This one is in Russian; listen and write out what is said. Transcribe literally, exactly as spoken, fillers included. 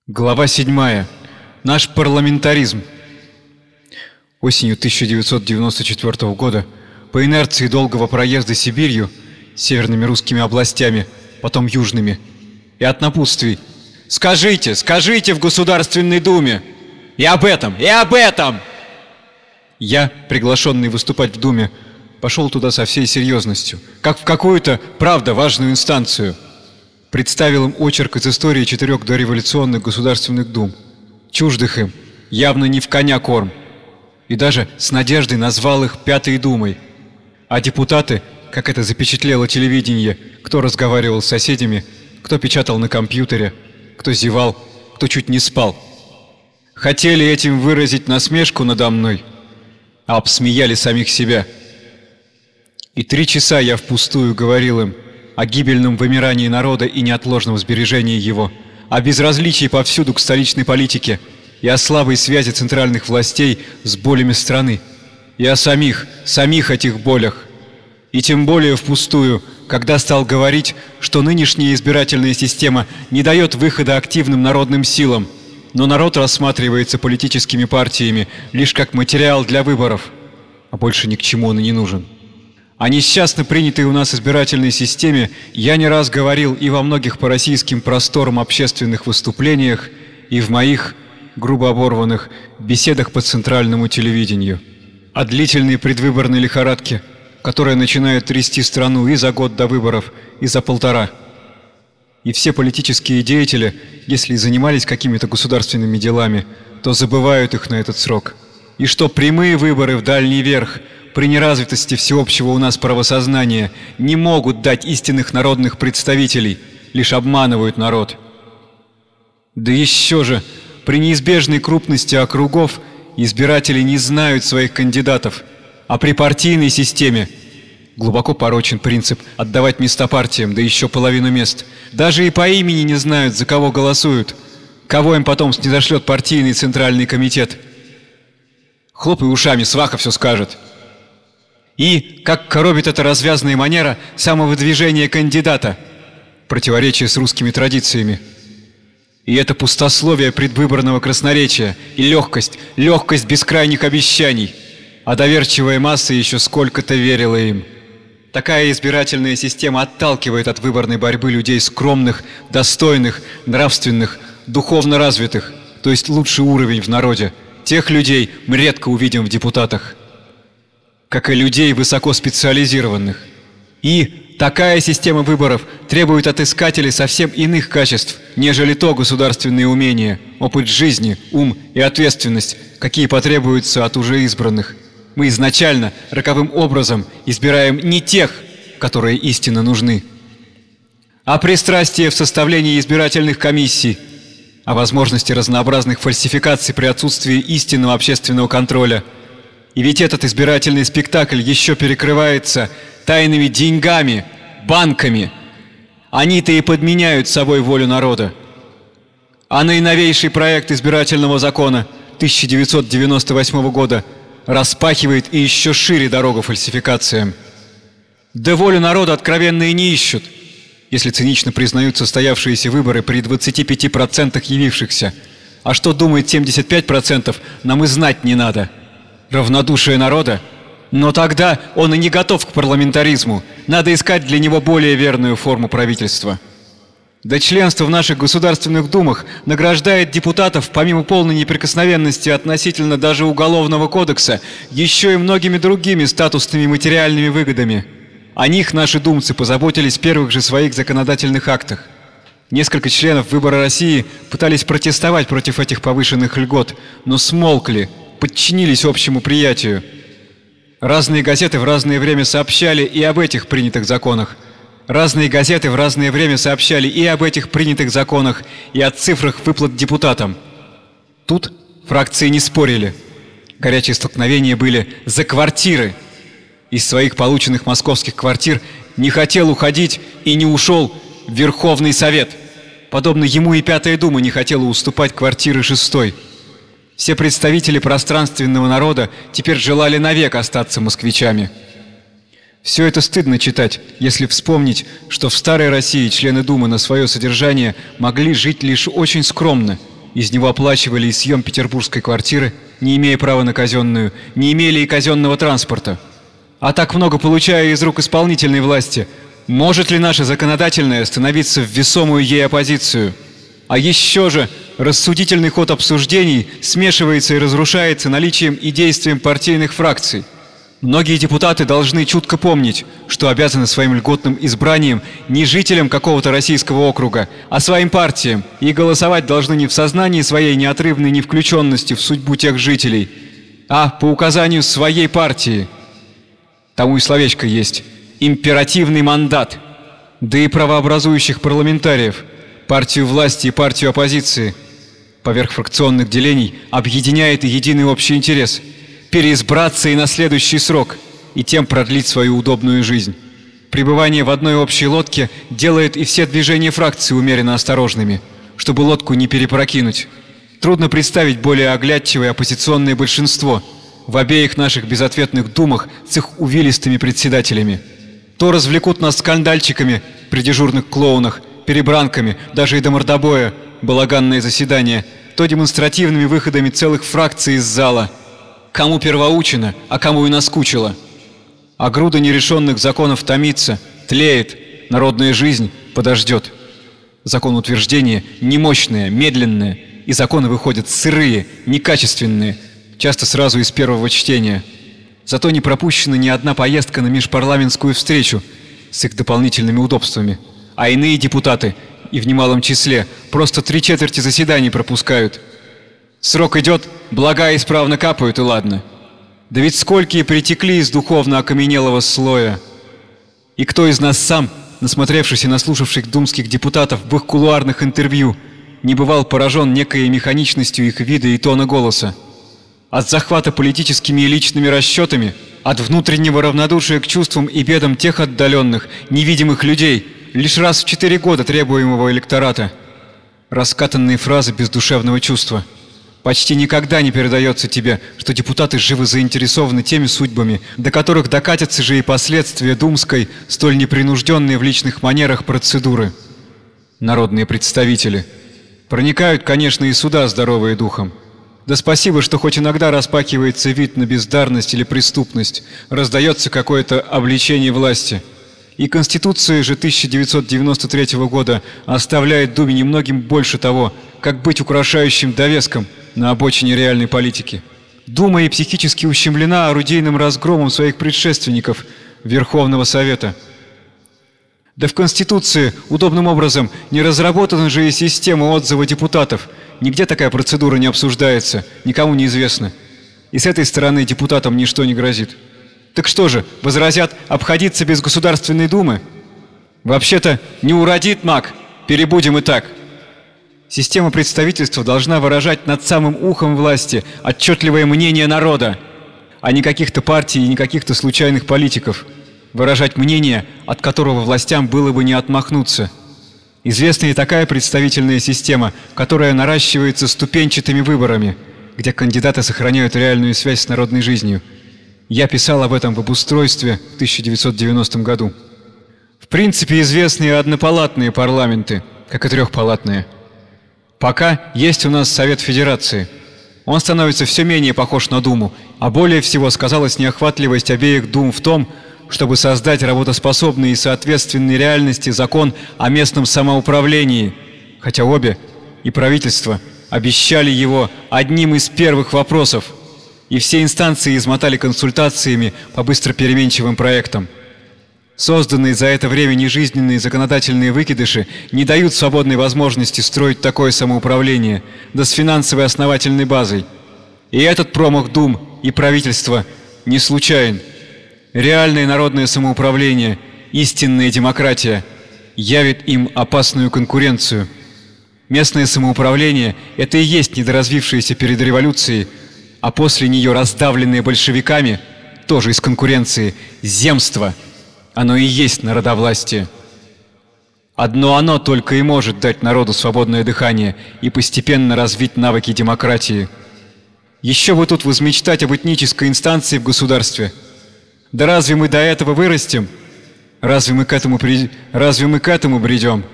Глава седьмая. Наш парламентаризм. Осенью тысяча девятьсот девяносто четвёртого года, по инерции долгого проезда Сибирью, северными русскими областями, потом южными, и от напутствий «Скажите, скажите в Государственной Думе! И об этом, и об этом!» Я, приглашенный выступать в Думе, пошел туда со всей серьезностью, как в какую-то, правда, важную инстанцию. Представил им очерк из истории четырех дореволюционных государственных дум, чуждых им, явно не в коня корм, и даже с надеждой назвал их Пятой Думой. А депутаты, как это запечатлело телевидение, кто разговаривал с соседями, кто печатал на компьютере, кто зевал, кто чуть не спал, хотели этим выразить насмешку надо мной, а обсмеяли самих себя. И три часа я впустую говорил им о гибельном вымирании народа и неотложном сбережении его, о безразличии повсюду к столичной политике и о слабой связи центральных властей с болями страны, и о самих, самих этих болях. И тем более впустую, когда стал говорить, что нынешняя избирательная система не дает выхода активным народным силам, но народ рассматривается политическими партиями лишь как материал для выборов, а больше ни к чему он и не нужен. О несчастно принятой у нас избирательной системе я не раз говорил и во многих по российским просторам общественных выступлениях, и в моих, грубо оборванных, беседах по центральному телевидению. О длительной предвыборной лихорадке, которая начинает трясти страну и за год до выборов, и за полтора. И все политические деятели, если и занимались какими-то государственными делами, то забывают их на этот срок. И что прямые выборы в дальний верх при неразвитости всеобщего у нас правосознания не могут дать истинных народных представителей, лишь обманывают народ. Да еще же, при неизбежной крупности округов избиратели не знают своих кандидатов, а при партийной системе глубоко порочен принцип отдавать места партиям, да еще половину мест. Даже и по имени не знают, за кого голосуют, кого им потом снизошлет партийный центральный комитет. Хлопай ушами, сваха все скажет. И, как коробит эта развязная манера самовыдвижения кандидата, противоречие с русскими традициями. И это пустословие предвыборного красноречия, и легкость, легкость бескрайних обещаний, а доверчивая масса еще сколько-то верила им. Такая избирательная система отталкивает от выборной борьбы людей скромных, достойных, нравственных, духовно развитых, то есть лучший уровень в народе. Тех людей мы редко увидим в депутатах, как и людей высокоспециализированных. И такая система выборов требует от искателей совсем иных качеств, нежели то государственные умения, опыт жизни, ум и ответственность, какие потребуются от уже избранных. Мы изначально, роковым образом, избираем не тех, которые истинно нужны. А пристрастие в составлении избирательных комиссий, о возможности разнообразных фальсификаций при отсутствии истинного общественного контроля. И ведь этот избирательный спектакль еще перекрывается тайными деньгами, банками. Они-то и подменяют собой волю народа. А наиновейший проект избирательного закона тысяча девятьсот девяносто восьмого года распахивает и еще шире дорогу фальсификациям. Да волю народа откровенно и не ищут, если цинично признают состоявшиеся выборы при двадцати пяти процентах явившихся. А что думает семьдесят пять процентов, нам и знать не надо. Равнодушие народа? Но тогда он и не готов к парламентаризму. Надо искать для него более верную форму правительства. Да членство в наших государственных думах награждает депутатов, помимо полной неприкосновенности относительно даже Уголовного кодекса, еще и многими другими статусными материальными выгодами. О них наши думцы позаботились в первых же своих законодательных актах. Несколько членов «Выбора России» пытались протестовать против этих повышенных льгот, но смолкли, подчинились общему приятию. Разные газеты в разное время сообщали и об этих принятых законах. Разные газеты в разное время сообщали и об этих принятых законах, и о цифрах выплат депутатам. Тут фракции не спорили. Горячие столкновения были за квартиры. Из своих полученных московских квартир не хотел уходить и не ушел в Верховный Совет. Подобно ему и Пятая Дума не хотела уступать квартиры шестой. Все представители пространственного народа теперь желали навек остаться москвичами. Все это стыдно читать, если вспомнить, что в старой России члены Думы на свое содержание могли жить лишь очень скромно, из него оплачивали и съем петербургской квартиры, не имея права на казенную, не имели и казенного транспорта. А так много получая из рук исполнительной власти, может ли наша законодательная становиться в весомую ей оппозицию? А еще же рассудительный ход обсуждений смешивается и разрушается наличием и действием партийных фракций. Многие депутаты должны чутко помнить, что обязаны своим льготным избранием не жителям какого-то российского округа, а своим партиям, и голосовать должны не в сознании своей неотрывной невключенности в судьбу тех жителей, а по указанию своей партии. Тому и словечко есть – императивный мандат. Да и правообразующих парламентариев, партию власти и партию оппозиции, поверх фракционных делений, объединяет и единый общий интерес – переизбраться и на следующий срок, и тем продлить свою удобную жизнь. Пребывание в одной общей лодке делает и все движения фракции умеренно осторожными, чтобы лодку не перепрокинуть. Трудно представить более оглядчивое оппозиционное большинство в обеих наших безответных думах с их увилистыми председателями. То развлекут нас скандальчиками при дежурных клоунах, перебранками, даже и до мордобоя, балаганное заседание, то демонстративными выходами целых фракций из зала. Кому первоучено, а кому и наскучило. А груда нерешенных законов томится, тлеет, народная жизнь подождет. Закон утверждения немощное, медленное, и законы выходят сырые, некачественные, часто сразу из первого чтения. Зато не пропущена ни одна поездка на межпарламентскую встречу с их дополнительными удобствами, а иные депутаты, и в немалом числе, просто три четверти заседаний пропускают. Срок идет, блага исправно капают, и ладно. Да ведь сколькие притекли из духовно окаменелого слоя. И кто из нас сам, насмотревшись и наслушавших думских депутатов в их кулуарных интервью, не бывал поражен некой механичностью их вида и тона голоса? От захвата политическими и личными расчетами, от внутреннего равнодушия к чувствам и бедам тех отдаленных, невидимых людей, лишь раз в четыре года требуемого электората. Раскатанные фразы бездушевного чувства. Почти никогда не передается тебе, что депутаты живо заинтересованы теми судьбами, до которых докатятся же и последствия думской, столь непринужденной в личных манерах процедуры. Народные представители. Проникают, конечно, и сюда, здоровые духом. Да спасибо, что хоть иногда распакивается вид на бездарность или преступность, раздается какое-то обличение власти. И Конституция же тысяча девятьсот девяносто третьего года оставляет Думе немногим больше того, как быть украшающим довеском на обочине реальной политики. Дума и психически ущемлена орудийным разгромом своих предшественников Верховного Совета. Да в Конституции удобным образом не разработана же и система отзыва депутатов. Нигде такая процедура не обсуждается, никому не известно. И с этой стороны депутатам ничто не грозит. Так что же, возразят, обходиться без Государственной Думы? Вообще-то не уродит маг, перебудем и так. Система представительства должна выражать над самым ухом власти отчетливое мнение народа, а не каких-то партий и не каких-то случайных политиков. Выражать мнение, от которого властям было бы не отмахнуться. Известна и такая представительная система, которая наращивается ступенчатыми выборами, где кандидаты сохраняют реальную связь с народной жизнью. Я писал об этом в «Обустройстве» в тысяча девятьсот девяностом году. В принципе, известны и однопалатные парламенты, как и трехпалатные. Пока есть у нас Совет Федерации. Он становится все менее похож на Думу, а более всего сказалась неохватливость обеих Дум в том, чтобы создать работоспособный и соответственный реальности закон о местном самоуправлении, хотя обе, и правительство, обещали его одним из первых вопросов, и все инстанции измотали консультациями по быстро переменчивым проектам. Созданные за это время нежизненные законодательные выкидыши не дают свободной возможности строить такое самоуправление, да с финансовой основательной базой. И этот промах Дум и правительства не случайен. Реальное народное самоуправление, истинная демократия, явит им опасную конкуренцию. Местное самоуправление – это и есть недоразвившееся перед революцией, а после нее раздавленное большевиками, тоже из конкуренции, земство. Оно и есть народовластие. Одно оно только и может дать народу свободное дыхание и постепенно развить навыки демократии. Еще бы тут возмечтать об этнической инстанции в государстве. Да разве мы до этого вырастем? Разве мы к этому, при... разве мы к этому бредем?